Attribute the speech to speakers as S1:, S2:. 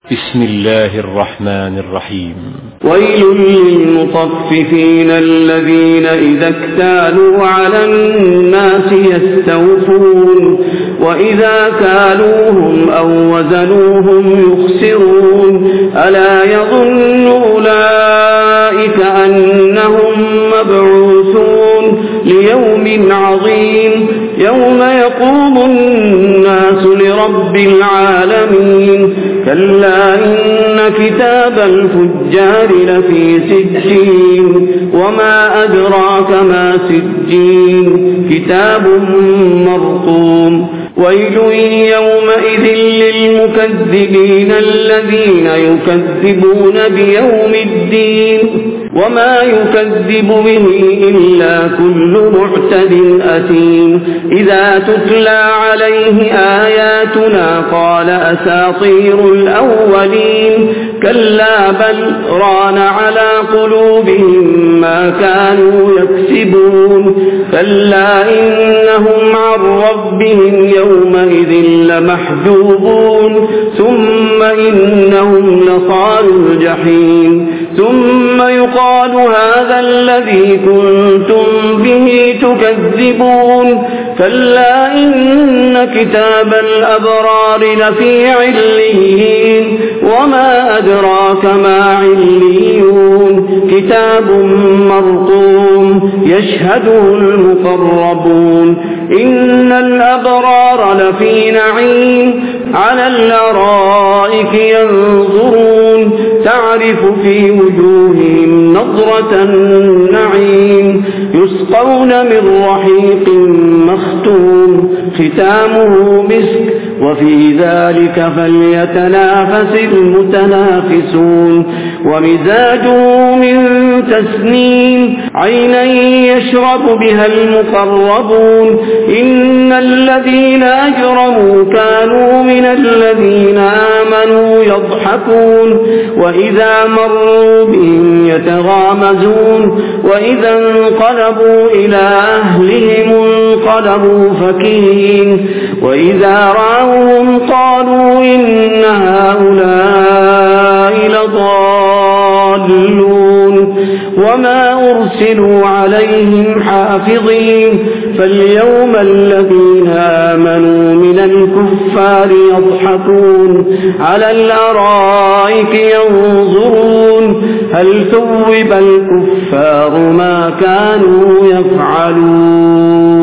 S1: بسم الله الرحمن الرحيم.
S2: ويل للمطففين الذين إذا اكتالوا على الناس يستوفون وإذا كالوهم أو وزنوهم يخسرون ألا يظن أولئك أنهم مبعوثون ليوم عظيم يوم يقوم الناس لرب العالمين كلا إن كتاب الفجار لفي سجين وما أدراك ما سجين كتاب مرقوم ويل يومئذ للمكذبين الذين يكذبون بيوم الدين وما يكذب به إلا كل معتد أثيم إذا تتلى عليه آياتنا قال أساطير الأولين كلا بل ران على قلوبهم ما كانوا يكسبون كلا إنهم عن ربهم يومئذ لمحجوبون ثم إنهم لصالوا الجحيم ثم يقال هذا الذي كنتم به تكذبون كلا إن كتاب الأبرار لفي عليين وما أدراك ما عليون كتاب مرقوم يشهده المقربون إن الأبرار لفي نعيم على الأرائك ينظرون تعرف في وجوههم نضرة النعيم يسقون من رحيق مختوم ختامه مسك وفي ذلك فليتنافس المتنافسون ومزاجه من تسنيم عينا يشرب بها المقربون إن الذين أجرموا كانوا من الذين آمنوا يضحكون وإذا مروا بهم يتغامزون وإذا انقلبوا إلى أهلهم انقلبوا فكهين وإذا رأوهم قالوا إن هؤلاء لضالون وما أرسلوا عليهم حافظين فاليوم الذين آمنوا من الكفار يضحكون على الأرائك ينظرون هل ثوب الكفار ما كانوا يفعلون.